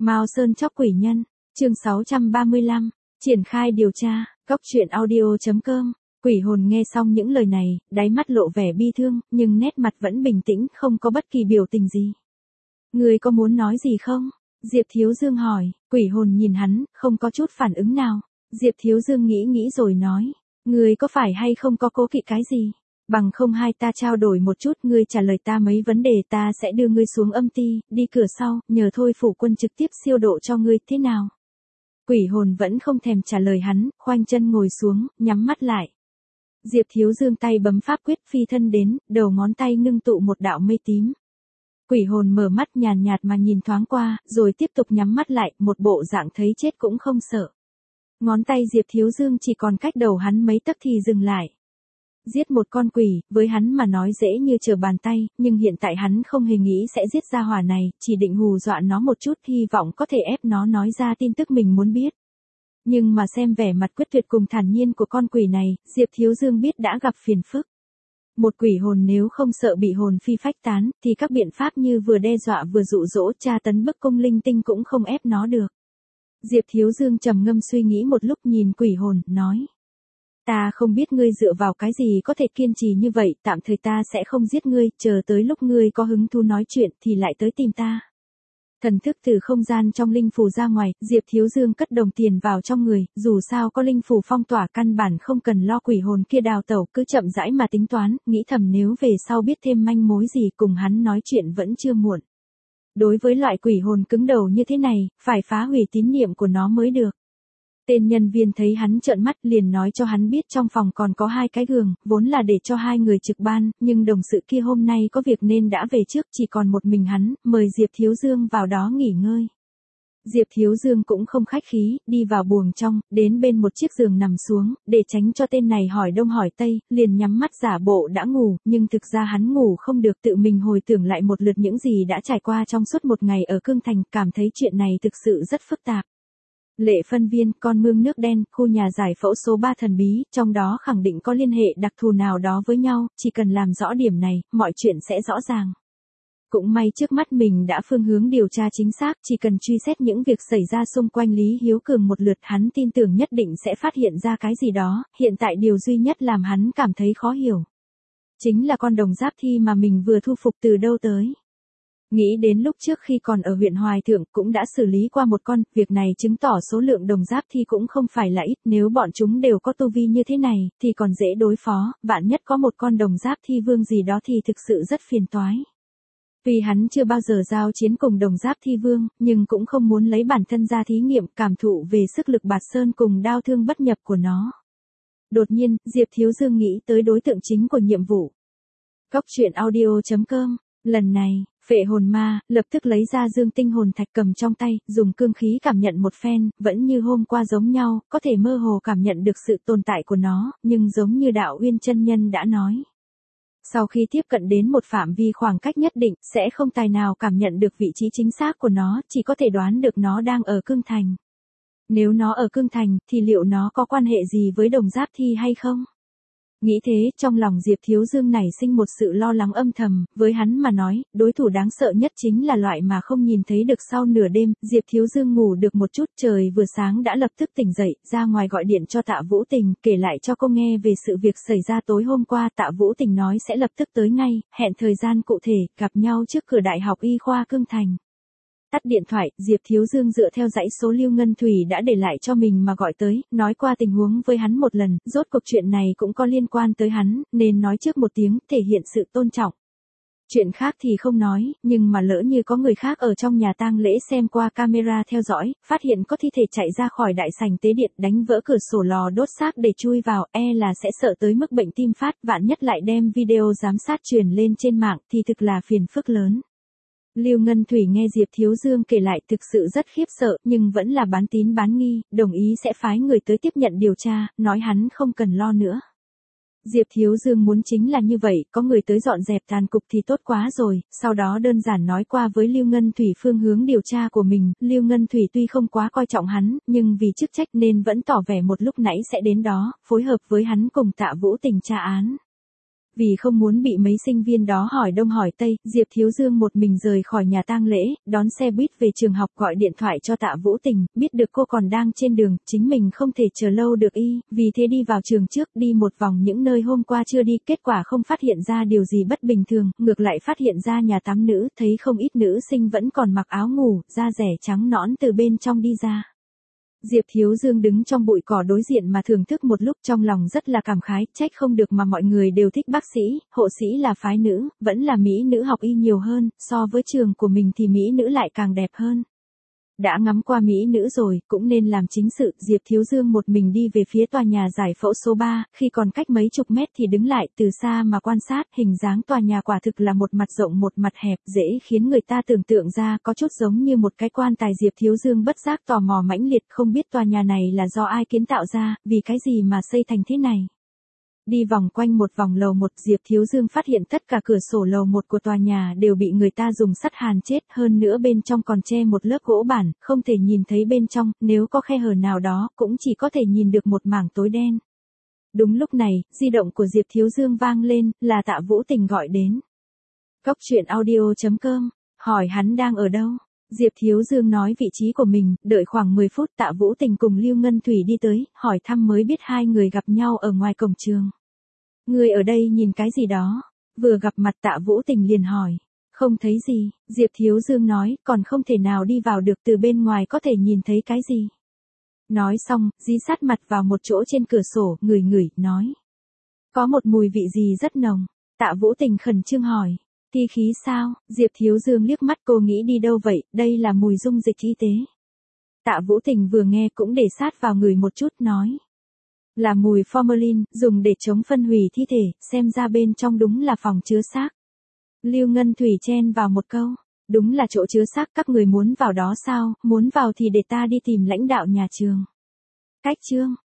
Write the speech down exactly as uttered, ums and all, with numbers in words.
Mao Sơn chóc quỷ nhân, chương sáu trăm ba mươi lăm, triển khai điều tra, cóc truyện audio chấm com. Quỷ hồn nghe xong những lời này, đáy mắt lộ vẻ bi thương, nhưng nét mặt vẫn bình tĩnh, không có bất kỳ biểu tình gì. Người có muốn nói gì không? Diệp Thiếu Dương hỏi. Quỷ hồn nhìn hắn, không có chút phản ứng nào. Diệp Thiếu Dương nghĩ nghĩ rồi nói, người có phải hay không có cố kỵ cái gì? Bằng không hai ta trao đổi một chút, ngươi trả lời ta mấy vấn đề, ta sẽ đưa ngươi xuống âm ti, đi cửa sau, nhờ thôi phủ quân trực tiếp siêu độ cho ngươi, thế nào? Quỷ hồn vẫn không thèm trả lời hắn, khoanh chân ngồi xuống, nhắm mắt lại. Diệp Thiếu Dương tay bấm pháp quyết phi thân đến, đầu ngón tay ngưng tụ một đạo mây tím. Quỷ hồn mở mắt nhàn nhạt mà nhìn thoáng qua, rồi tiếp tục nhắm mắt lại, một bộ dạng thấy chết cũng không sợ. Ngón tay Diệp Thiếu Dương chỉ còn cách đầu hắn mấy tấc thì dừng lại. Giết một con quỷ, với hắn mà nói dễ như trở bàn tay, nhưng hiện tại hắn không hề nghĩ sẽ giết ra hỏa này, chỉ định hù dọa nó một chút, hy vọng có thể ép nó nói ra tin tức mình muốn biết. Nhưng mà xem vẻ mặt quyết tuyệt cùng thản nhiên của con quỷ này, Diệp Thiếu Dương biết đã gặp phiền phức. Một quỷ hồn nếu không sợ bị hồn phi phách tán, thì các biện pháp như vừa đe dọa vừa dụ dỗ tra tấn bức cung linh tinh cũng không ép nó được. Diệp Thiếu Dương trầm ngâm suy nghĩ một lúc, nhìn quỷ hồn, nói. Ta không biết ngươi dựa vào cái gì có thể kiên trì như vậy, tạm thời ta sẽ không giết ngươi, chờ tới lúc ngươi có hứng thú nói chuyện thì lại tới tìm ta. Thần thức từ không gian trong linh phù ra ngoài, Diệp Thiếu Dương cất đồng tiền vào trong người, dù sao có linh phù phong tỏa căn bản không cần lo quỷ hồn kia đào tẩu, cứ chậm rãi mà tính toán, nghĩ thầm nếu về sau biết thêm manh mối gì cùng hắn nói chuyện vẫn chưa muộn. Đối với loại quỷ hồn cứng đầu như thế này, phải phá hủy tín niệm của nó mới được. Tên nhân viên thấy hắn trợn mắt liền nói cho hắn biết trong phòng còn có hai cái giường, vốn là để cho hai người trực ban, nhưng đồng sự kia hôm nay có việc nên đã về trước, chỉ còn một mình hắn, mời Diệp Thiếu Dương vào đó nghỉ ngơi. Diệp Thiếu Dương cũng không khách khí, đi vào buồng trong, đến bên một chiếc giường nằm xuống, để tránh cho tên này hỏi đông hỏi tây, liền nhắm mắt giả bộ đã ngủ, nhưng thực ra hắn ngủ không được, tự mình hồi tưởng lại một lượt những gì đã trải qua trong suốt một ngày ở Cương Thành, cảm thấy chuyện này thực sự rất phức tạp. Lệ phân viên, con mương nước đen, khu nhà giải phẫu số ba thần bí, trong đó khẳng định có liên hệ đặc thù nào đó với nhau, chỉ cần làm rõ điểm này, mọi chuyện sẽ rõ ràng. Cũng may trước mắt mình đã phương hướng điều tra chính xác, chỉ cần truy xét những việc xảy ra xung quanh Lý Hiếu Cường một lượt, hắn tin tưởng nhất định sẽ phát hiện ra cái gì đó, hiện tại điều duy nhất làm hắn cảm thấy khó hiểu. Chính là con đồng giáp thi mà mình vừa thu phục từ đâu tới. Nghĩ đến lúc trước khi còn ở huyện Hoài Thượng cũng đã xử lý qua một con, việc này chứng tỏ số lượng đồng giáp thi cũng không phải là ít, nếu bọn chúng đều có tu vi như thế này, thì còn dễ đối phó, vạn nhất có một con đồng giáp thi vương gì đó thì thực sự rất phiền toái. Vì hắn chưa bao giờ giao chiến cùng đồng giáp thi vương, nhưng cũng không muốn lấy bản thân ra thí nghiệm cảm thụ về sức lực bạt sơn cùng đao thương bất nhập của nó. Đột nhiên, Diệp Thiếu Dương nghĩ tới đối tượng chính của nhiệm vụ. Cóc truyện audio chấm com, lần này, phệ hồn ma, lập tức lấy ra dương tinh hồn thạch cầm trong tay, dùng cương khí cảm nhận một phen, vẫn như hôm qua giống nhau, có thể mơ hồ cảm nhận được sự tồn tại của nó, nhưng giống như đạo Uyên chân nhân đã nói. Sau khi tiếp cận đến một phạm vi khoảng cách nhất định, sẽ không tài nào cảm nhận được vị trí chính xác của nó, chỉ có thể đoán được nó đang ở Cương Thành. Nếu nó ở Cương Thành, thì liệu nó có quan hệ gì với đồng giáp thi hay không? Nghĩ thế, trong lòng Diệp Thiếu Dương nảy sinh một sự lo lắng âm thầm, với hắn mà nói, đối thủ đáng sợ nhất chính là loại mà không nhìn thấy được sau nửa đêm, Diệp Thiếu Dương ngủ được một chút, trời vừa sáng đã lập tức tỉnh dậy, ra ngoài gọi điện cho Tạ Vũ Tình, kể lại cho cô nghe về sự việc xảy ra tối hôm qua, Tạ Vũ Tình nói sẽ lập tức tới ngay, hẹn thời gian cụ thể, gặp nhau trước cửa Đại học Y khoa Cương Thành. Tắt điện thoại, Diệp Thiếu Dương dựa theo dãy số Lưu Ngân Thủy đã để lại cho mình mà gọi tới, nói qua tình huống với hắn một lần, rốt cuộc chuyện này cũng có liên quan tới hắn, nên nói trước một tiếng, thể hiện sự tôn trọng. Chuyện khác thì không nói, nhưng mà lỡ như có người khác ở trong nhà tang lễ xem qua camera theo dõi, phát hiện có thi thể chạy ra khỏi đại sảnh tế điện, đánh vỡ cửa sổ lò đốt xác để chui vào, e là sẽ sợ tới mức bệnh tim phát, vạn nhất lại đem video giám sát truyền lên trên mạng thì thực là phiền phức lớn. Lưu Ngân Thủy nghe Diệp Thiếu Dương kể lại thực sự rất khiếp sợ, nhưng vẫn là bán tín bán nghi, đồng ý sẽ phái người tới tiếp nhận điều tra, nói hắn không cần lo nữa. Diệp Thiếu Dương muốn chính là như vậy, có người tới dọn dẹp tàn cục thì tốt quá rồi, sau đó đơn giản nói qua với Lưu Ngân Thủy phương hướng điều tra của mình, Lưu Ngân Thủy tuy không quá coi trọng hắn, nhưng vì chức trách nên vẫn tỏ vẻ một lúc nãy sẽ đến đó, phối hợp với hắn cùng Tạ Vũ Tình tra án. Vì không muốn bị mấy sinh viên đó hỏi đông hỏi tây, Diệp Thiếu Dương một mình rời khỏi nhà tang lễ, đón xe buýt về trường học, gọi điện thoại cho Tạ Vũ Tình, biết được cô còn đang trên đường, chính mình không thể chờ lâu được y, vì thế đi vào trường trước, đi một vòng những nơi hôm qua chưa đi, kết quả không phát hiện ra điều gì bất bình thường, ngược lại phát hiện ra nhà tắm nữ, thấy không ít nữ sinh vẫn còn mặc áo ngủ, da rẻ trắng nõn từ bên trong đi ra. Diệp Thiếu Dương đứng trong bụi cỏ đối diện mà thưởng thức một lúc, trong lòng rất là cảm khái, trách không được mà mọi người đều thích bác sĩ, hộ sĩ là phái nữ, vẫn là mỹ nữ học y nhiều hơn, so với trường của mình thì mỹ nữ lại càng đẹp hơn. Đã ngắm qua mỹ nữ rồi, cũng nên làm chính sự, Diệp Thiếu Dương một mình đi về phía tòa nhà giải phẫu số ba, khi còn cách mấy chục mét thì đứng lại, từ xa mà quan sát, hình dáng tòa nhà quả thực là một mặt rộng một mặt hẹp, dễ khiến người ta tưởng tượng ra, có chút giống như một cái quan tài. Diệp Thiếu Dương bất giác tò mò mãnh liệt, không biết tòa nhà này là do ai kiến tạo ra, vì cái gì mà xây thành thế này. Đi vòng quanh một vòng lầu một, Diệp Thiếu Dương phát hiện tất cả cửa sổ lầu một của tòa nhà đều bị người ta dùng sắt hàn chết, hơn nữa bên trong còn che một lớp gỗ bản, không thể nhìn thấy bên trong, nếu có khe hở nào đó, cũng chỉ có thể nhìn được một mảng tối đen. Đúng lúc này, di động của Diệp Thiếu Dương vang lên, là Tạ Vũ Tình gọi đến. Cóc truyện audio chấm com, hỏi hắn đang ở đâu. Diệp Thiếu Dương nói vị trí của mình, đợi khoảng mười phút Tạ Vũ Tình cùng Lưu Ngân Thủy đi tới, hỏi thăm mới biết hai người gặp nhau ở ngoài cổng trường. Người ở đây nhìn cái gì đó? Vừa gặp mặt Tạ Vũ Tình liền hỏi. Không thấy gì, Diệp Thiếu Dương nói, còn không thể nào đi vào được, từ bên ngoài có thể nhìn thấy cái gì. Nói xong, dí sát mặt vào một chỗ trên cửa sổ, ngửi ngửi, nói. Có một mùi vị gì rất nồng. Tạ Vũ Tình khẩn trương hỏi. Thi khí sao? Diệp Thiếu Dương liếc mắt, cô nghĩ đi đâu vậy, đây là mùi dung dịch y tế. Tạ Vũ Tình vừa nghe cũng để sát vào người một chút, nói. Là mùi formalin, dùng để chống phân hủy thi thể, xem ra bên trong đúng là phòng chứa xác. Lưu Ngân Thủy chen vào một câu. Đúng là chỗ chứa xác, các người muốn vào đó sao, muốn vào thì để ta đi tìm lãnh đạo nhà trường. Cách chương.